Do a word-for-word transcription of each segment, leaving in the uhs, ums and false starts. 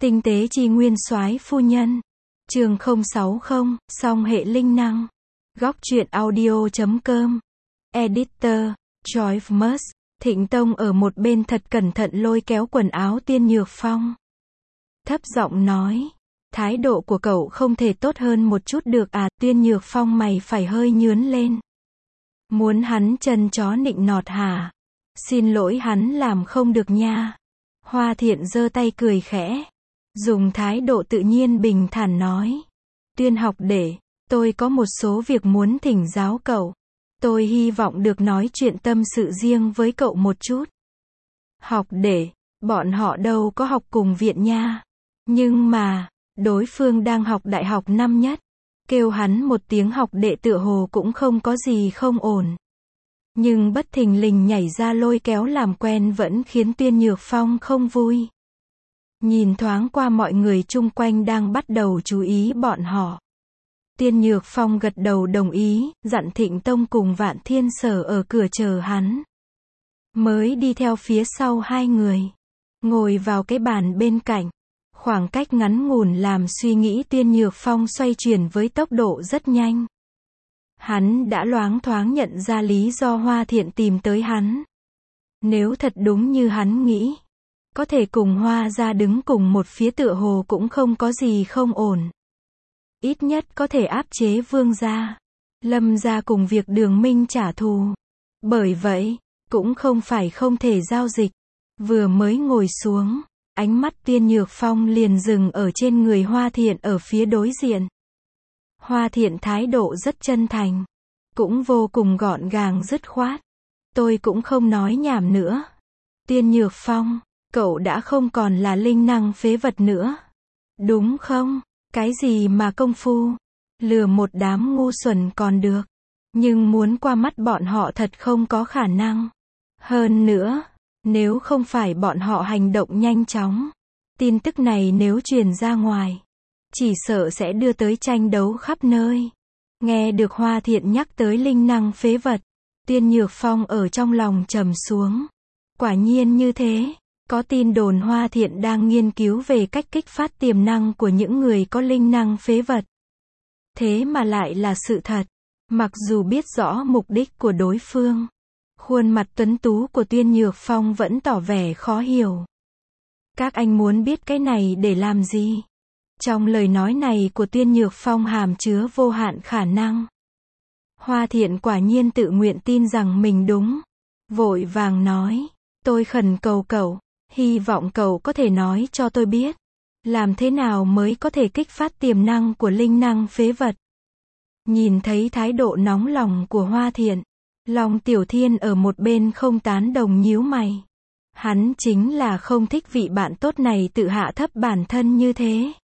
Tinh tế chi nguyên soái phu nhân. Chương không sáu không, song hệ linh năng. Góc truyện audio chấm com. Editor, Joyce Mus. Thịnh Tông ở một bên thật cẩn thận lôi kéo quần áo Tiên Nhược Phong. Thấp giọng nói, thái độ của cậu không thể tốt hơn một chút được à? Tiên Nhược Phong mày phải hơi nhướn lên. Muốn hắn chân chó nịnh nọt hả? Xin lỗi, hắn làm không được nha. Hoa Thiện giơ tay cười khẽ, dùng thái độ tự nhiên bình thản nói, Tuyên học đệ, tôi có một số việc muốn thỉnh giáo cậu. Tôi hy vọng được nói chuyện tâm sự riêng với cậu một chút. Học đệ, bọn họ đâu có học cùng viện nha. Nhưng mà, đối phương đang học đại học năm nhất. Kêu hắn một tiếng học đệ tựa hồ cũng không có gì không ổn. Nhưng bất thình lình nhảy ra lôi kéo làm quen vẫn khiến Tuyên Nhược Phong không vui. Nhìn thoáng qua mọi người chung quanh đang bắt đầu chú ý bọn họ. Tiên Nhược Phong gật đầu đồng ý, dặn Thịnh Tông cùng Vạn Thiên Sở ở cửa chờ hắn. Mới đi theo phía sau hai người. Ngồi vào cái bàn bên cạnh. Khoảng cách ngắn ngủn làm suy nghĩ Tiên Nhược Phong xoay chuyển với tốc độ rất nhanh. Hắn đã loáng thoáng nhận ra lý do Hoa Thiện tìm tới hắn. Nếu thật đúng như hắn nghĩ, có thể cùng Hoa gia đứng cùng một phía tựa hồ cũng không có gì không ổn. Ít nhất có thể áp chế Vương gia, Lâm gia cùng việc Đường Minh trả thù. Bởi vậy, cũng không phải không thể giao dịch. Vừa mới ngồi xuống, ánh mắt Tiên Nhược Phong liền dừng ở trên người Hoa Thiện ở phía đối diện. Hoa Thiện thái độ rất chân thành, cũng vô cùng gọn gàng dứt khoát. Tôi cũng không nói nhảm nữa. Tiên Nhược Phong, cậu đã không còn là linh năng phế vật nữa. Đúng không? Cái gì mà công phu? Lừa một đám ngu xuẩn còn được. Nhưng muốn qua mắt bọn họ thật không có khả năng. Hơn nữa, nếu không phải bọn họ hành động nhanh chóng, tin tức này nếu truyền ra ngoài, chỉ sợ sẽ đưa tới tranh đấu khắp nơi. Nghe được Hoa Thiện nhắc tới linh năng phế vật, Tiên Nhược Phong ở trong lòng trầm xuống. Quả nhiên như thế, có tin đồn Hoa Thiện đang nghiên cứu về cách kích phát tiềm năng của những người có linh năng phế vật. Thế mà lại là sự thật. Mặc dù biết rõ mục đích của đối phương, khuôn mặt tuấn tú của Tiên Nhược Phong vẫn tỏ vẻ khó hiểu. Các anh muốn biết cái này để làm gì? Trong lời nói này của Tiên Nhược Phong hàm chứa vô hạn khả năng. Hoa Thiện quả nhiên tự nguyện tin rằng mình đúng. Vội vàng nói, tôi khẩn cầu cậu, hy vọng cậu có thể nói cho tôi biết, làm thế nào mới có thể kích phát tiềm năng của linh năng phế vật. Nhìn thấy thái độ nóng lòng của Hoa Thiện, Long Tiểu Thiên ở một bên không tán đồng nhíu mày. Hắn chính là không thích vị bạn tốt này tự hạ thấp bản thân như thế.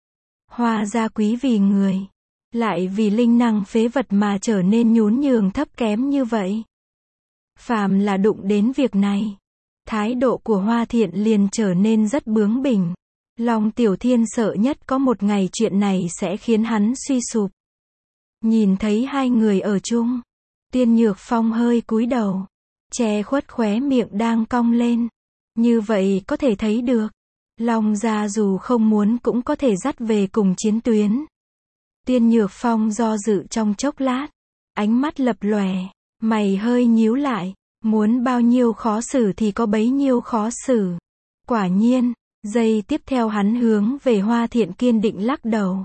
Hoa gia quý vì người, lại vì linh năng phế vật mà trở nên nhún nhường thấp kém như vậy. Phàm là đụng đến việc này, thái độ của Hoa Thiện liền trở nên rất bướng bỉnh. Long Tiểu Thiên sợ nhất có một ngày chuyện này sẽ khiến hắn suy sụp. Nhìn thấy hai người ở chung, Tiên Nhược Phong hơi cúi đầu, che khuất khóe miệng đang cong lên. Như vậy có thể thấy được, Long gia dù không muốn cũng có thể dắt về cùng chiến tuyến. Tiên Nhược Phong do dự trong chốc lát, ánh mắt lập lòe, mày hơi nhíu lại, muốn bao nhiêu khó xử thì có bấy nhiêu khó xử. Quả nhiên, giây tiếp theo hắn hướng về Hoa Thiện kiên định lắc đầu.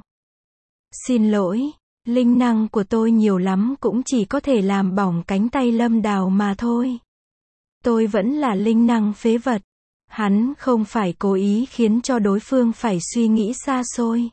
Xin lỗi, linh năng của tôi nhiều lắm cũng chỉ có thể làm bỏng cánh tay Lâm Đào mà thôi. Tôi vẫn là linh năng phế vật. Hắn không phải cố ý khiến cho đối phương phải suy nghĩ xa xôi.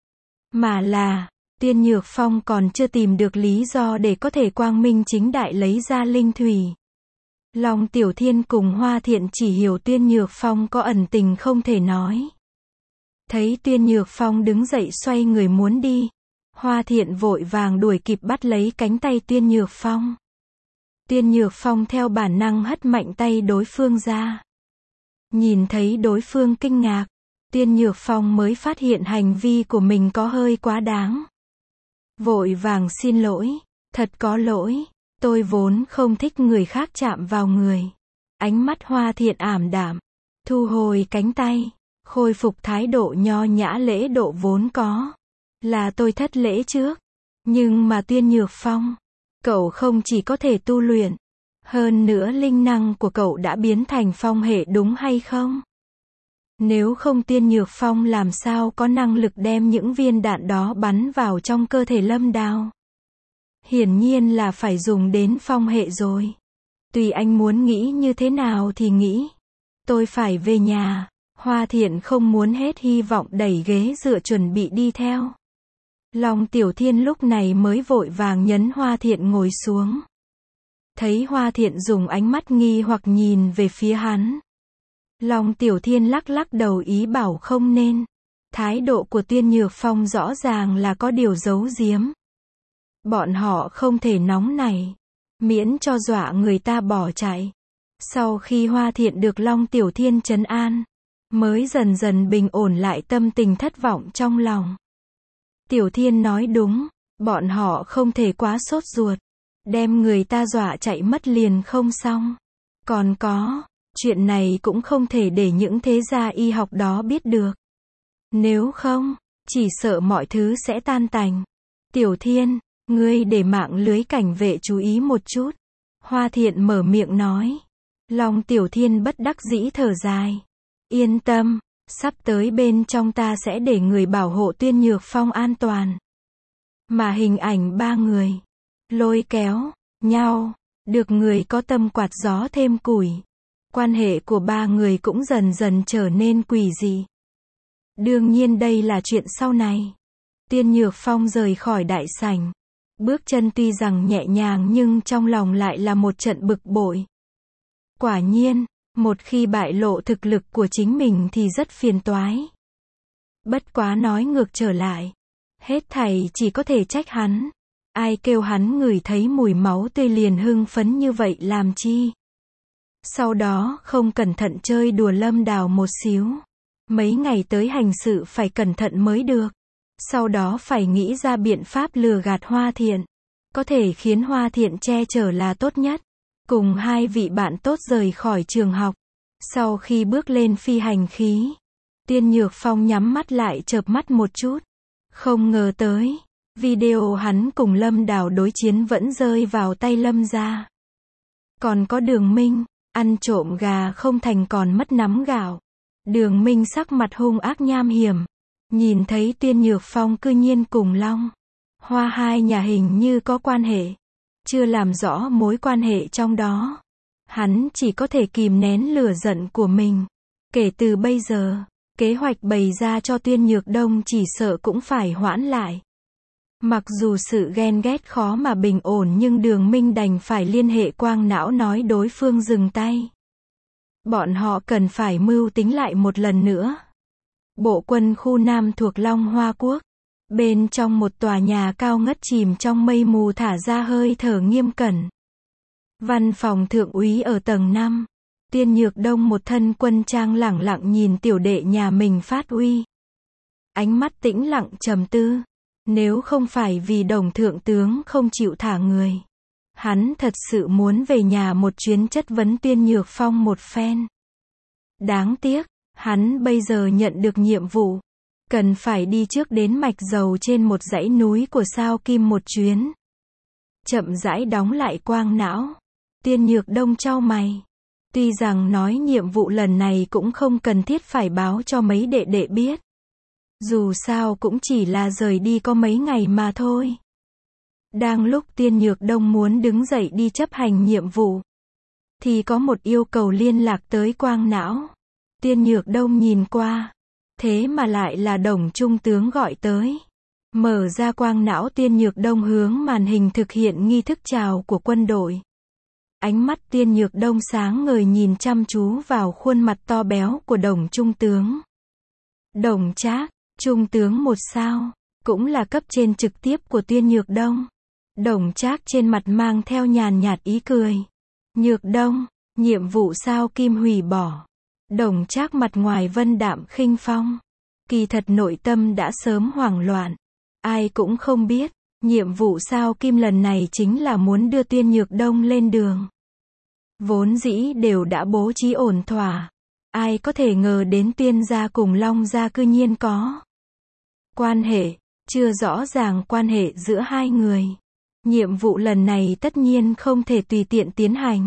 Mà là, Tiên Nhược Phong còn chưa tìm được lý do để có thể quang minh chính đại lấy ra linh thủy. Long Tiểu Thiên cùng Hoa Thiện chỉ hiểu Tiên Nhược Phong có ẩn tình không thể nói. Thấy Tiên Nhược Phong đứng dậy xoay người muốn đi, Hoa Thiện vội vàng đuổi kịp bắt lấy cánh tay Tiên Nhược Phong. Tiên Nhược Phong theo bản năng hất mạnh tay đối phương ra. Nhìn thấy đối phương kinh ngạc, Tiên Nhược Phong mới phát hiện hành vi của mình có hơi quá đáng. Vội vàng xin lỗi, thật có lỗi, tôi vốn không thích người khác chạm vào người. Ánh mắt Hoa Thiện ảm đạm, thu hồi cánh tay, khôi phục thái độ nho nhã lễ độ vốn có. Là tôi thất lễ trước. Nhưng mà Tuyên Nhược Phong, cậu không chỉ có thể tu luyện, hơn nữa linh năng của cậu đã biến thành phong hệ đúng hay không? Nếu không Tuyên Nhược Phong làm sao có năng lực đem những viên đạn đó bắn vào trong cơ thể Lâm Đào? Hiển nhiên là phải dùng đến phong hệ rồi. Tùy anh muốn nghĩ như thế nào thì nghĩ. Tôi phải về nhà. Hoa Thiện không muốn hết hy vọng đẩy ghế dựa chuẩn bị đi theo. Long Tiểu Thiên lúc này mới vội vàng nhấn Hoa Thiện ngồi xuống. Thấy Hoa Thiện dùng ánh mắt nghi hoặc nhìn về phía hắn. Long Tiểu Thiên lắc lắc đầu ý bảo không nên. Thái độ của Tuyên Nhược Phong rõ ràng là có điều giấu giếm. Bọn họ không thể nóng nảy, miễn cho dọa người ta bỏ chạy. Sau khi Hoa Thiện được Long Tiểu Thiên trấn an, mới dần dần bình ổn lại tâm tình thất vọng trong lòng. Tiểu Thiên nói đúng, bọn họ không thể quá sốt ruột, đem người ta dọa chạy mất liền không xong. Còn có, chuyện này cũng không thể để những thế gia y học đó biết được. Nếu không, chỉ sợ mọi thứ sẽ tan tành. Tiểu Thiên, ngươi để mạng lưới cảnh vệ chú ý một chút. Hoa Thiện mở miệng nói. Long Tiểu Thiên bất đắc dĩ thở dài. Yên tâm, sắp tới bên trong ta sẽ để người bảo hộ Tuyên Nhược Phong an toàn. Mà hình ảnh ba người, lôi kéo, nhau, được người có tâm quạt gió thêm củi. Quan hệ của ba người cũng dần dần trở nên quỷ dị. Đương nhiên đây là chuyện sau này. Tuyên Nhược Phong rời khỏi đại sảnh. Bước chân tuy rằng nhẹ nhàng nhưng trong lòng lại là một trận bực bội. Quả nhiên, một khi bại lộ thực lực của chính mình thì rất phiền toái. Bất quá nói ngược trở lại, hết thảy chỉ có thể trách hắn. Ai kêu hắn ngửi thấy mùi máu tươi liền hưng phấn như vậy làm chi? Sau đó không cẩn thận chơi đùa Lâm Đào một xíu. Mấy ngày tới hành sự phải cẩn thận mới được. Sau đó phải nghĩ ra biện pháp lừa gạt Hoa Thiện. Có thể khiến Hoa Thiện che chở là tốt nhất. Cùng hai vị bạn tốt rời khỏi trường học. Sau khi bước lên phi hành khí, Tuyên Nhược Phong nhắm mắt lại chợp mắt một chút. Không ngờ tới, video hắn cùng Lâm Đào đối chiến vẫn rơi vào tay Lâm gia. Còn có Đường Minh, ăn trộm gà không thành còn mất nắm gạo. Đường Minh sắc mặt hung ác nham hiểm. Nhìn thấy Tuyên Nhược Phong cư nhiên cùng Long Hoa hai nhà hình như có quan hệ. Chưa làm rõ mối quan hệ trong đó. Hắn chỉ có thể kìm nén lửa giận của mình. Kể từ bây giờ, kế hoạch bày ra cho Tuyên Nhược Đông chỉ sợ cũng phải hoãn lại. Mặc dù sự ghen ghét khó mà bình ổn nhưng Đường Minh đành phải liên hệ Quang Não nói đối phương dừng tay. Bọn họ cần phải mưu tính lại một lần nữa. Bộ quân khu Nam thuộc Long Hoa Quốc. Bên trong một tòa nhà cao ngất chìm trong mây mù thả ra hơi thở nghiêm cẩn. Văn phòng thượng úy ở tầng năm. Tuyên Nhược Đông một thân quân trang lẳng lặng nhìn tiểu đệ nhà mình phát uy. Ánh mắt tĩnh lặng trầm tư. Nếu không phải vì Đồng thượng tướng không chịu thả người, hắn thật sự muốn về nhà một chuyến chất vấn Tuyên Nhược Phong một phen. Đáng tiếc, hắn bây giờ nhận được nhiệm vụ, cần phải đi trước đến mạch dầu trên một dãy núi của Sao Kim một chuyến. Chậm rãi đóng lại quang não. Tuyên Nhược Đông chau mày. Tuy rằng nói nhiệm vụ lần này cũng không cần thiết phải báo cho mấy đệ đệ biết. Dù sao cũng chỉ là rời đi có mấy ngày mà thôi. Đang lúc Tuyên Nhược Đông muốn đứng dậy đi chấp hành nhiệm vụ, thì có một yêu cầu liên lạc tới quang não. Tuyên Nhược Đông nhìn qua, thế mà lại là Đồng trung tướng gọi tới. Mở ra quang não, Tuyên Nhược Đông hướng màn hình thực hiện nghi thức chào của quân đội. Ánh mắt Tuyên Nhược Đông sáng ngời nhìn chăm chú vào khuôn mặt to béo của Đồng trung tướng. Đồng Trác, trung tướng một sao, cũng là cấp trên trực tiếp của Tuyên Nhược Đông. Đồng Trác trên mặt mang theo nhàn nhạt ý cười. Nhược Đông, nhiệm vụ Sao Kim hủy bỏ. Đồng Trác mặt ngoài vân đạm khinh phong, kỳ thật nội tâm đã sớm hoảng loạn. Ai cũng không biết, nhiệm vụ Sao Kim lần này chính là muốn đưa Tuyên Nhược Đông lên đường. Vốn dĩ đều đã bố trí ổn thỏa. Ai có thể ngờ đến Tuyên gia cùng Long gia cư nhiên có quan hệ, chưa rõ ràng quan hệ giữa hai người. Nhiệm vụ lần này tất nhiên không thể tùy tiện tiến hành.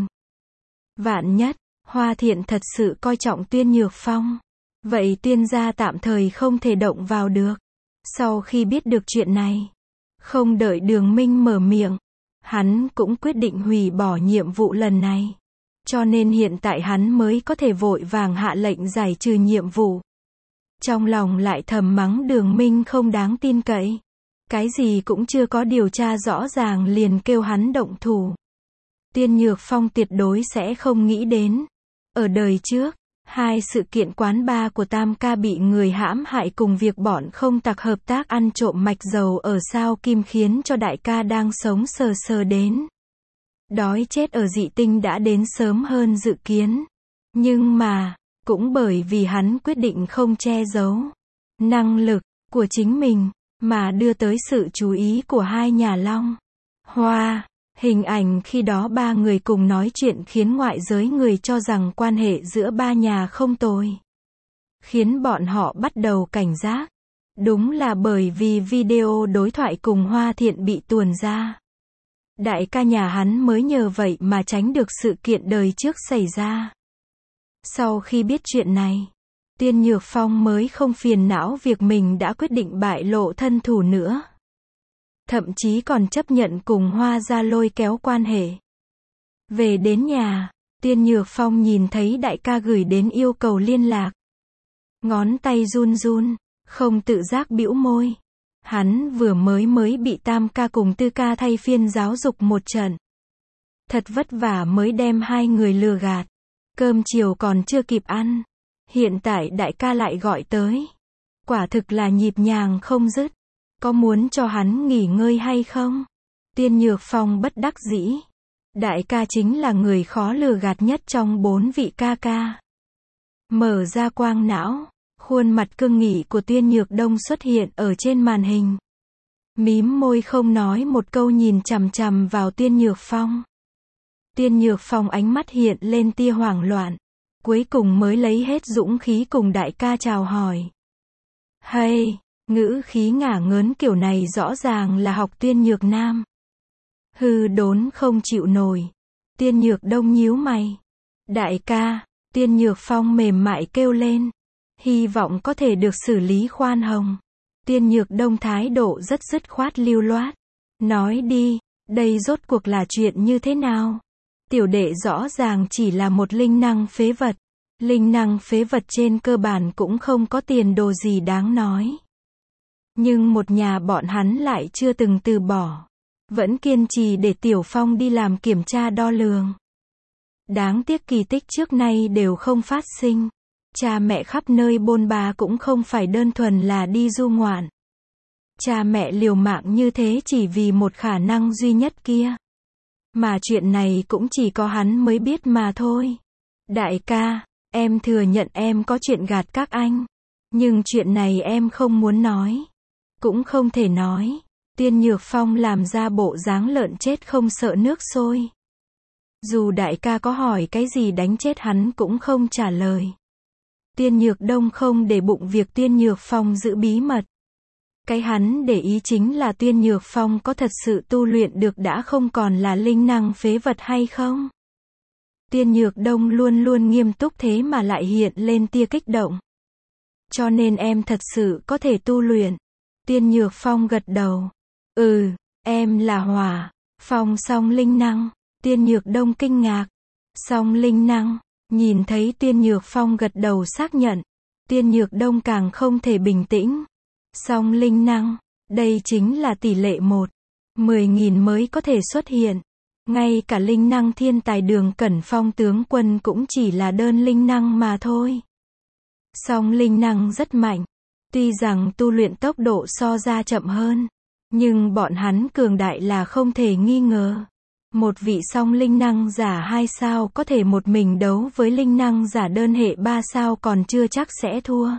Vạn nhất, Hoa Thiện thật sự coi trọng Tuyên Nhược Phong. Vậy Tuyên gia tạm thời không thể động vào được. Sau khi biết được chuyện này, không đợi Đường Minh mở miệng, hắn cũng quyết định hủy bỏ nhiệm vụ lần này. Cho nên hiện tại hắn mới có thể vội vàng hạ lệnh giải trừ nhiệm vụ. Trong lòng lại thầm mắng Đường Minh không đáng tin cậy. Cái gì cũng chưa có điều tra rõ ràng liền kêu hắn động thủ. Tuyên Nhược Phong tuyệt đối sẽ không nghĩ đến. Ở đời trước, hai sự kiện quán bar của Tam ca bị người hãm hại cùng việc bọn không tặc hợp tác ăn trộm mạch dầu ở Sao Kim khiến cho đại ca đang sống sờ sờ đến đói chết ở Dị Tinh đã đến sớm hơn dự kiến. Nhưng mà, cũng bởi vì hắn quyết định không che giấu năng lực của chính mình, mà đưa tới sự chú ý của hai nhà Long Hoa. Hình ảnh khi đó ba người cùng nói chuyện khiến ngoại giới người cho rằng quan hệ giữa ba nhà không tồi. Khiến bọn họ bắt đầu cảnh giác. Đúng là bởi vì video đối thoại cùng Hoa Thiện bị tuồn ra. Đại ca nhà hắn mới nhờ vậy mà tránh được sự kiện đời trước xảy ra. Sau khi biết chuyện này, Tuyên Nhược Phong mới không phiền não việc mình đã quyết định bại lộ thân thủ nữa. Thậm chí còn chấp nhận cùng Hoa gia lôi kéo quan hệ. Về đến nhà, Tuyên Nhược Phong nhìn thấy đại ca gửi đến yêu cầu liên lạc. Ngón tay run run, không tự giác bĩu môi. Hắn vừa mới mới bị Tam ca cùng Tư ca thay phiên giáo dục một trận. Thật vất vả mới đem hai người lừa gạt. Cơm chiều còn chưa kịp ăn. Hiện tại đại ca lại gọi tới. Quả thực là nhịp nhàng không dứt. Có muốn cho hắn nghỉ ngơi hay không? Tuyên Nhược Phong bất đắc dĩ. Đại ca chính là người khó lừa gạt nhất trong bốn vị ca ca. Mở ra quang não, khuôn mặt cương nghị của Tuyên Nhược Đông xuất hiện ở trên màn hình. Mím môi không nói một câu nhìn chằm chằm vào Tuyên Nhược Phong. Tuyên Nhược Phong ánh mắt hiện lên tia hoảng loạn. Cuối cùng mới lấy hết dũng khí cùng đại ca chào hỏi. Hay, ngữ khí ngả ngớn kiểu này rõ ràng là học Tuyên Nhược Nam. Hư đốn không chịu nổi. Tuyên Nhược Đông nhíu mày. Đại ca, Tuyên Nhược Phong mềm mại kêu lên. Hy vọng có thể được xử lý khoan hồng. Tuyên Nhược Đông thái độ rất dứt khoát lưu loát. Nói đi, đây rốt cuộc là chuyện như thế nào? Tiểu đệ rõ ràng chỉ là một linh năng phế vật. Linh năng phế vật trên cơ bản cũng không có tiền đồ gì đáng nói. Nhưng một nhà bọn hắn lại chưa từng từ bỏ. Vẫn kiên trì để Tiểu Phong đi làm kiểm tra đo lường. Đáng tiếc kỳ tích trước nay đều không phát sinh. Cha mẹ khắp nơi bôn ba cũng không phải đơn thuần là đi du ngoạn. Cha mẹ liều mạng như thế chỉ vì một khả năng duy nhất kia. Mà chuyện này cũng chỉ có hắn mới biết mà thôi. Đại ca, em thừa nhận em có chuyện gạt các anh. Nhưng chuyện này em không muốn nói. Cũng không thể nói. Tuyên Nhược Phong làm ra bộ dáng lợn chết không sợ nước sôi. Dù đại ca có hỏi cái gì đánh chết hắn cũng không trả lời. Tuyên Nhược Đông không để bụng việc Tuyên Nhược Phong giữ bí mật. Cái hắn để ý chính là Tuyên Nhược Phong có thật sự tu luyện được đã không còn là linh năng phế vật hay không. Tuyên Nhược Đông luôn luôn nghiêm túc thế mà lại hiện lên tia kích động. Cho nên em thật sự có thể tu luyện. Tuyên Nhược Phong gật đầu. Ừ, em là hỏa, phong song linh năng. Tuyên Nhược Đông kinh ngạc. Song linh năng, nhìn thấy Tuyên Nhược Phong gật đầu xác nhận. Tuyên Nhược Đông càng không thể bình tĩnh. Song linh năng, đây chính là tỷ lệ một. mười nghìn mới có thể xuất hiện. Ngay cả linh năng thiên tài Đường Cẩn Phong tướng quân cũng chỉ là đơn linh năng mà thôi. Song linh năng rất mạnh. Tuy rằng tu luyện tốc độ so ra chậm hơn. Nhưng bọn hắn cường đại là không thể nghi ngờ. Một vị song linh năng giả hai sao có thể một mình đấu với linh năng giả đơn hệ ba sao còn chưa chắc sẽ thua.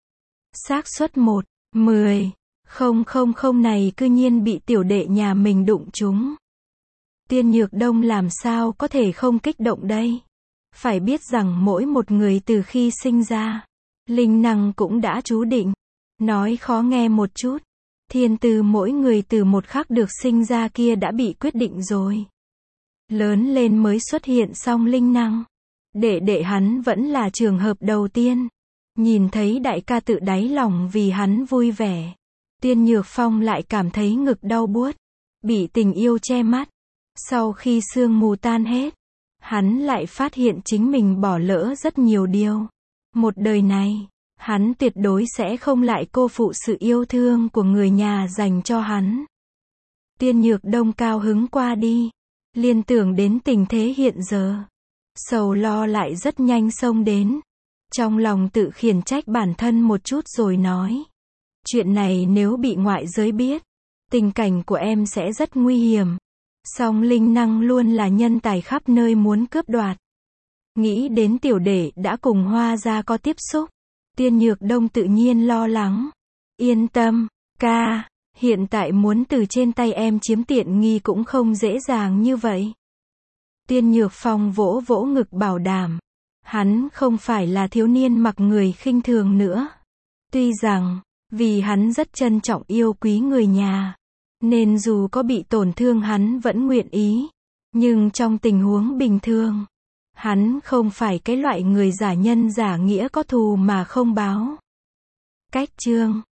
Xác suất một, mười, không không không này cư nhiên bị tiểu đệ nhà mình đụng trúng. Tuyên Nhược Đông làm sao có thể không kích động đây? Phải biết rằng mỗi một người từ khi sinh ra, linh năng cũng đã chú định. Nói khó nghe một chút, thiên tư mỗi người từ một khắc được sinh ra kia đã bị quyết định rồi. Lớn lên mới xuất hiện song linh năng. Đệ đệ hắn vẫn là trường hợp đầu tiên. Nhìn thấy đại ca tự đáy lòng vì hắn vui vẻ. Tiên Nhược Phong lại cảm thấy ngực đau buốt. Bị tình yêu che mắt. Sau khi sương mù tan hết, hắn lại phát hiện chính mình bỏ lỡ rất nhiều điều. Một đời này, hắn tuyệt đối sẽ không lại cô phụ sự yêu thương của người nhà dành cho hắn. Tiên Nhược Đông cao hứng qua đi. Liên tưởng đến tình thế hiện giờ. Sầu lo lại rất nhanh xông đến. Trong lòng tự khiển trách bản thân một chút rồi nói. Chuyện này nếu bị ngoại giới biết, tình cảnh của em sẽ rất nguy hiểm. Song linh năng luôn là nhân tài khắp nơi muốn cướp đoạt. Nghĩ đến tiểu đệ đã cùng Hoa gia có tiếp xúc. Tiên Nhược Đông tự nhiên lo lắng. Yên tâm, ca, hiện tại muốn từ trên tay em chiếm tiện nghi cũng không dễ dàng như vậy. Tiên Nhược Phong vỗ vỗ ngực bảo đảm. Hắn không phải là thiếu niên mặc người khinh thường nữa. Tuy rằng, vì hắn rất trân trọng yêu quý người nhà, nên dù có bị tổn thương hắn vẫn nguyện ý. Nhưng trong tình huống bình thường, hắn không phải cái loại người giả nhân giả nghĩa có thù mà không báo. Cách chương